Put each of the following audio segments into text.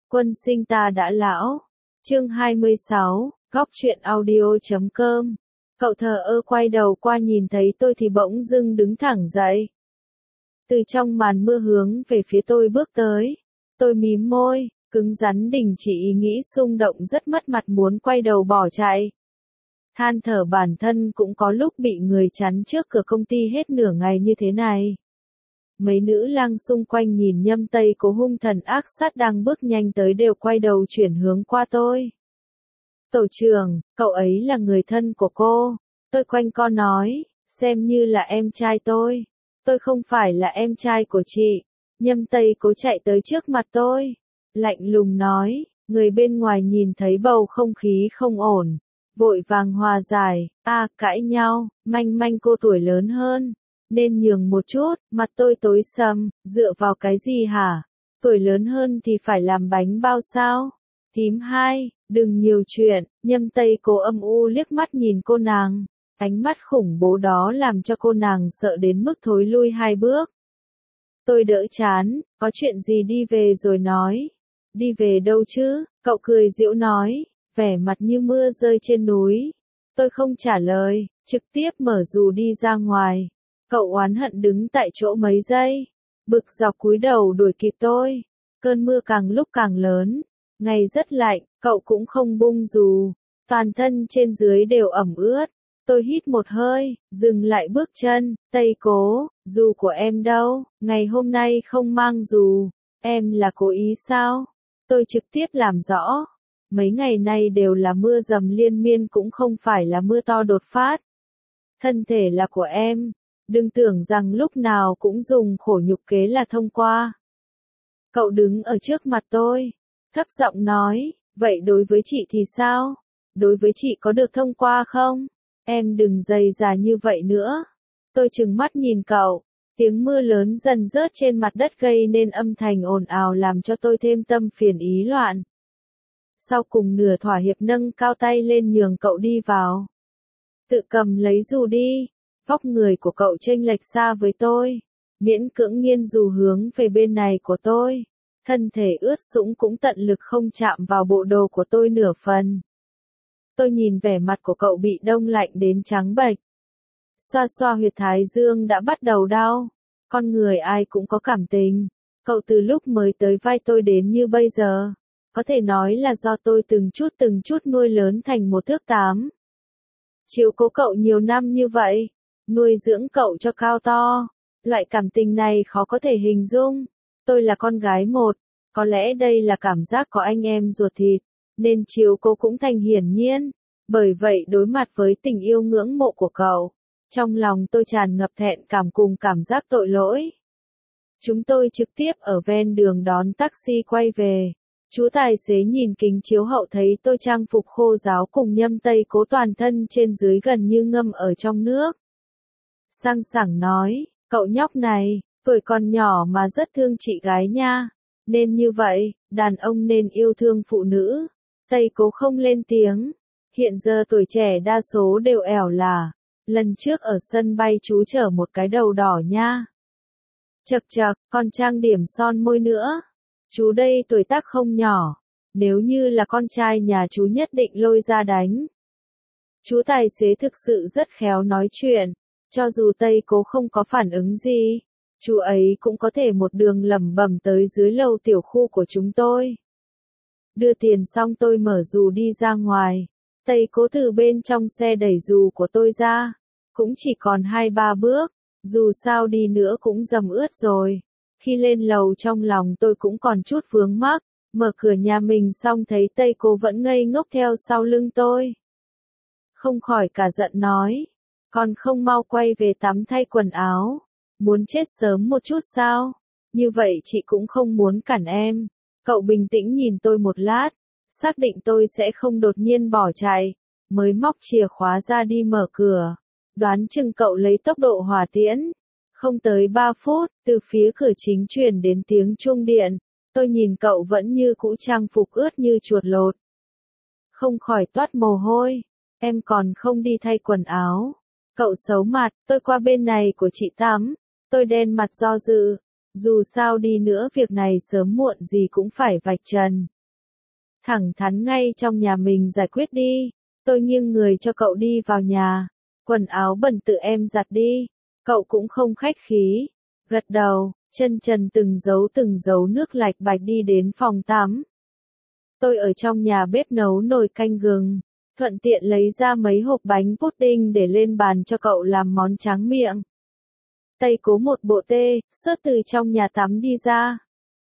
Quân sinh ta đã lão. Chương 26, góc truyện audio.com. Cậu thờ ơ quay đầu qua nhìn thấy tôi thì bỗng dưng đứng thẳng dậy. Từ trong màn mưa hướng về phía tôi bước tới. Tôi mím môi, cứng rắn đình chỉ ý nghĩ xung động rất mất mặt muốn quay đầu bỏ chạy. Than thở bản thân cũng có lúc bị người chắn trước cửa công ty hết nửa ngày như thế này. Mấy nữ lang xung quanh nhìn Nhâm Tây Cố hung thần ác sát đang bước nhanh tới đều quay đầu chuyển hướng qua tôi. Tổ trưởng, cậu ấy là người thân của cô. Tôi quanh co nói, xem như là em trai tôi. Tôi không phải là em trai của chị. Nhâm Tây Cố chạy tới trước mặt tôi. Lạnh lùng nói, người bên ngoài nhìn thấy bầu không khí không ổn. Vội vàng hòa giải, cãi nhau, manh manh cô tuổi lớn hơn. Nên nhường một chút, mặt tôi tối sầm, dựa vào cái gì hả? Tuổi lớn hơn thì phải làm bánh bao sao? Thím hai, đừng nhiều chuyện, Nhâm Tây Cố âm u liếc mắt nhìn cô nàng. Ánh mắt khủng bố đó làm cho cô nàng sợ đến mức thối lui 2 bước. Tôi đỡ chán, có chuyện gì đi về rồi nói. Đi về đâu chứ? Cậu cười giễu nói, vẻ mặt như mưa rơi trên núi. Tôi không trả lời, trực tiếp mở dù đi ra ngoài. Cậu oán hận đứng tại chỗ mấy giây, bực dọc cúi đầu đuổi kịp tôi. Cơn mưa càng lúc càng lớn, ngày rất lạnh, cậu cũng không bung dù, toàn thân trên dưới đều ẩm ướt. Tôi hít một hơi, dừng lại bước chân. Tây Cố, dù của em đâu, ngày hôm nay không mang dù, em là cố ý sao? Tôi trực tiếp làm rõ, mấy ngày nay đều là mưa dầm liên miên cũng không phải là mưa to đột phát. Thân thể là của em. Đừng tưởng rằng lúc nào cũng dùng khổ nhục kế là thông qua. Cậu đứng ở trước mặt tôi, thấp giọng nói, vậy đối với chị thì sao? Đối với chị có được thông qua không? Em đừng dày dà như vậy nữa. Tôi trừng mắt nhìn cậu, tiếng mưa lớn dần rớt trên mặt đất gây nên âm thanh ồn ào làm cho tôi thêm tâm phiền ý loạn. Sau cùng nửa thỏa hiệp nâng cao tay lên nhường cậu đi vào. Tự cầm lấy dù đi. Vóc người của cậu chênh lệch xa với tôi, miễn cưỡng nghiêng dù hướng về bên này của tôi, thân thể ướt sũng cũng tận lực không chạm vào bộ đồ của tôi nửa phần. Tôi nhìn vẻ mặt của cậu bị đông lạnh đến trắng bệch. Xoa xoa huyệt thái dương đã bắt đầu đau, con người ai cũng có cảm tình, cậu từ lúc mới tới vai tôi đến như bây giờ, có thể nói là do tôi từng chút nuôi lớn thành một thước 8. Chiếu cố cậu nhiều năm như vậy. Nuôi dưỡng cậu cho cao to, loại cảm tình này khó có thể hình dung. Tôi là con gái một, có lẽ đây là cảm giác có anh em ruột thịt, nên chiếu cố cũng thành hiển nhiên. Bởi vậy đối mặt với tình yêu ngưỡng mộ của cậu, trong lòng tôi tràn ngập thẹn cảm cùng cảm giác tội lỗi. Chúng tôi trực tiếp ở ven đường đón taxi quay về. Chú tài xế nhìn kính chiếu hậu thấy tôi trang phục khô ráo cùng Nhâm Tây Cố toàn thân trên dưới gần như ngâm ở trong nước. Sang sảng nói, cậu nhóc này, tuổi còn nhỏ mà rất thương chị gái nha. Nên như vậy, đàn ông nên yêu thương phụ nữ. Tây Cố không lên tiếng. Hiện giờ tuổi trẻ đa số đều ẻo lả. Lần trước ở sân bay chú chở một cái đầu đỏ nha. Chậc chậc, còn trang điểm son môi nữa. Chú đây tuổi tác không nhỏ. Nếu như là con trai nhà chú nhất định lôi ra đánh. Chú tài xế thực sự rất khéo nói chuyện. Cho dù Tây Cố không có phản ứng gì, chú ấy cũng có thể một đường lẩm bẩm tới dưới lầu tiểu khu của chúng tôi. Đưa tiền xong tôi mở dù đi ra ngoài. Tây Cố từ bên trong xe đẩy dù của tôi ra. Cũng chỉ còn 2-3 bước, dù sao đi nữa cũng dầm ướt rồi. Khi lên lầu trong lòng tôi cũng còn chút vướng mắc, mở cửa nhà mình xong thấy Tây Cố vẫn ngây ngốc theo sau lưng tôi. Không khỏi cả giận nói. Còn không mau quay về tắm thay quần áo. Muốn chết sớm một chút sao? Như vậy chị cũng không muốn cản em. Cậu bình tĩnh nhìn tôi một lát. Xác định tôi sẽ không đột nhiên bỏ chạy. Mới móc chìa khóa ra đi mở cửa. Đoán chừng cậu lấy tốc độ hỏa tiễn. Không tới 3 phút, từ phía cửa chính truyền đến tiếng chuông điện. Tôi nhìn cậu vẫn như cũ trang phục ướt như chuột lột. Không khỏi toát mồ hôi. Em còn không đi thay quần áo. Cậu xấu mặt, tôi qua bên này của chị tắm. Tôi đen mặt do dự. Dù sao đi nữa việc này sớm muộn gì cũng phải vạch trần. thẳng thắn ngay trong nhà mình giải quyết đi. Tôi nghiêng người cho cậu đi vào nhà. Quần áo bẩn tự em giặt đi. Cậu cũng không khách khí. Gật đầu, chân trần từng dấu nước lạch bạch đi đến phòng tắm. Tôi ở trong nhà bếp nấu nồi canh gừng, thuận tiện lấy ra mấy hộp bánh pudding để lên bàn cho cậu làm món tráng miệng. Tây Cố một bộ tê, sớt từ trong nhà tắm đi ra.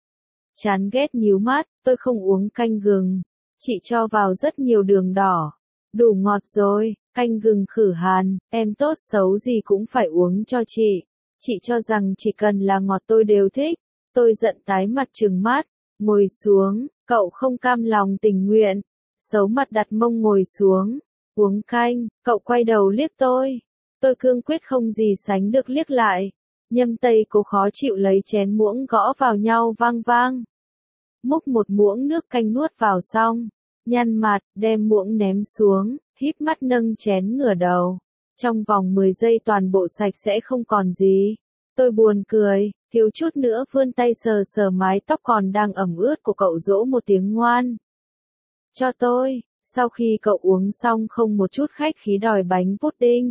Chán ghét nhíu mắt, tôi không uống canh gừng. Chị cho vào rất nhiều đường đỏ. Đủ ngọt rồi, canh gừng khử hàn, em tốt xấu gì cũng phải uống cho chị. Chị cho rằng chỉ cần là ngọt tôi đều thích. Tôi giận tái mặt trừng mắt, ngồi xuống, cậu không cam lòng tình nguyện. Xấu mặt đặt mông ngồi xuống, uống canh, cậu quay đầu liếc tôi. Tôi cương quyết không gì sánh được liếc lại. Nhâm Tây Cố khó chịu lấy chén muỗng gõ vào nhau vang vang. Múc một muỗng nước canh nuốt vào xong, nhăn mặt, đem muỗng ném xuống, híp mắt nâng chén ngửa đầu. Trong vòng 10 giây toàn bộ sạch sẽ không còn gì. Tôi buồn cười, thiếu chút nữa vươn tay sờ sờ mái tóc còn đang ẩm ướt của cậu dỗ một tiếng ngoan. Cho tôi, sau khi cậu uống xong không một chút khách khí đòi bánh pudding.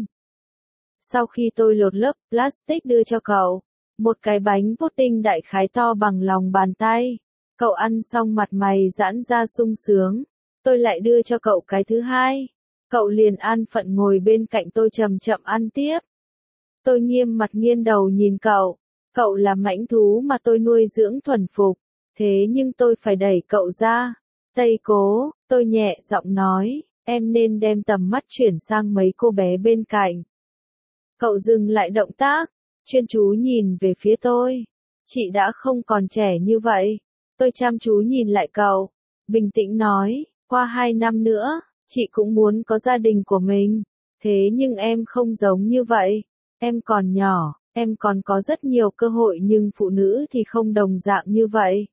Sau khi tôi lột lớp plastic đưa cho cậu, một cái bánh pudding đại khái to bằng lòng bàn tay. Cậu ăn xong mặt mày giãn ra sung sướng. Tôi lại đưa cho cậu cái thứ hai. Cậu liền an phận ngồi bên cạnh tôi chậm chậm ăn tiếp. Tôi nghiêm mặt nghiêng đầu nhìn cậu. Cậu là mãnh thú mà tôi nuôi dưỡng thuần phục. Thế nhưng tôi phải đẩy cậu ra. Tây Cố, tôi nhẹ giọng nói, em nên đem tầm mắt chuyển sang mấy cô bé bên cạnh. Cậu dừng lại động tác, chuyên chú nhìn về phía tôi. Chị đã không còn trẻ như vậy. Tôi chăm chú nhìn lại cậu, bình tĩnh nói, qua 2 năm nữa, chị cũng muốn có gia đình của mình. Thế nhưng em không giống như vậy. Em còn nhỏ, em còn có rất nhiều cơ hội nhưng phụ nữ thì không đồng dạng như vậy.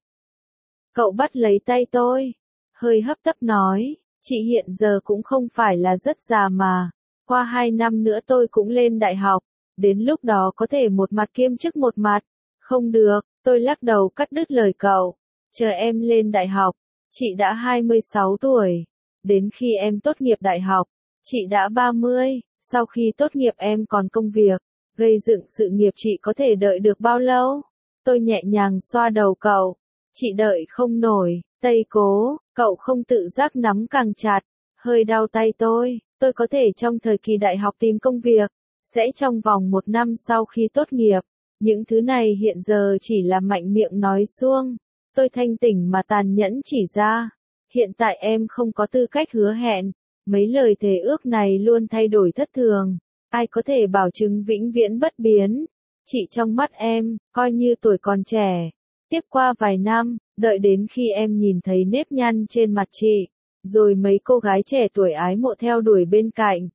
Cậu bắt lấy tay tôi, hơi hấp tấp nói, chị hiện giờ cũng không phải là rất già mà. Qua 2 năm nữa tôi cũng lên đại học, đến lúc đó có thể một mặt kiêm chức một mặt. Không được, tôi lắc đầu cắt đứt lời cậu. Chờ em lên đại học, chị đã 26 tuổi. Đến khi em tốt nghiệp đại học, chị đã 30. Sau khi tốt nghiệp em còn công việc, gây dựng sự nghiệp chị có thể đợi được bao lâu? Tôi nhẹ nhàng xoa đầu cậu. Chị đợi không nổi, Tây Cố, cậu không tự giác nắm càng chặt, hơi đau tay tôi có thể trong thời kỳ đại học tìm công việc, sẽ trong vòng 1 năm sau khi tốt nghiệp. Những thứ này hiện giờ chỉ là mạnh miệng nói suông. Tôi thanh tỉnh mà tàn nhẫn chỉ ra. Hiện tại em không có tư cách hứa hẹn. Mấy lời thề ước này luôn thay đổi thất thường. Ai có thể bảo chứng vĩnh viễn bất biến? Chị trong mắt em, coi như tuổi còn trẻ. Tiếp qua vài năm, đợi đến khi em nhìn thấy nếp nhăn trên mặt chị, rồi mấy cô gái trẻ tuổi ái mộ theo đuổi bên cạnh.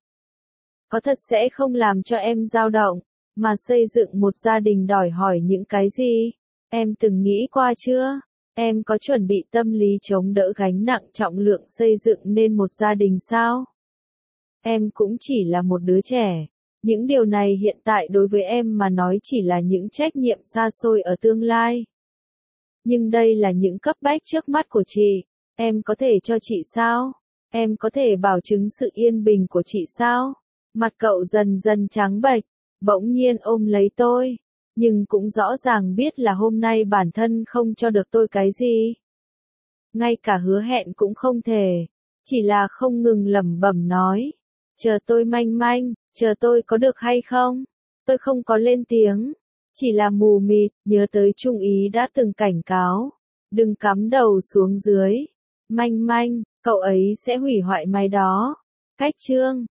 Có thật sẽ không làm cho em dao động, mà xây dựng một gia đình đòi hỏi những cái gì? Em từng nghĩ qua chưa? Em có chuẩn bị tâm lý chống đỡ gánh nặng trọng lượng xây dựng nên một gia đình sao? Em cũng chỉ là một đứa trẻ. Những điều này hiện tại đối với em mà nói chỉ là những trách nhiệm xa xôi ở tương lai. Nhưng đây là những cấp bách trước mắt của chị. Em có thể cho chị sao? Em có thể bảo chứng sự yên bình của chị sao? Mặt cậu dần dần trắng bệch, bỗng nhiên ôm lấy tôi. Nhưng cũng rõ ràng biết là hôm nay bản thân không cho được tôi cái gì. Ngay cả hứa hẹn cũng không thể. Chỉ là không ngừng lẩm bẩm nói. Chờ tôi manh manh, chờ tôi có được hay không? Tôi không có lên tiếng. Chỉ là mù mịt, nhớ tới Trung Ý đã từng cảnh cáo. Đừng cắm đầu xuống dưới. Manh manh, cậu ấy sẽ hủy hoại mày đó. Cách chương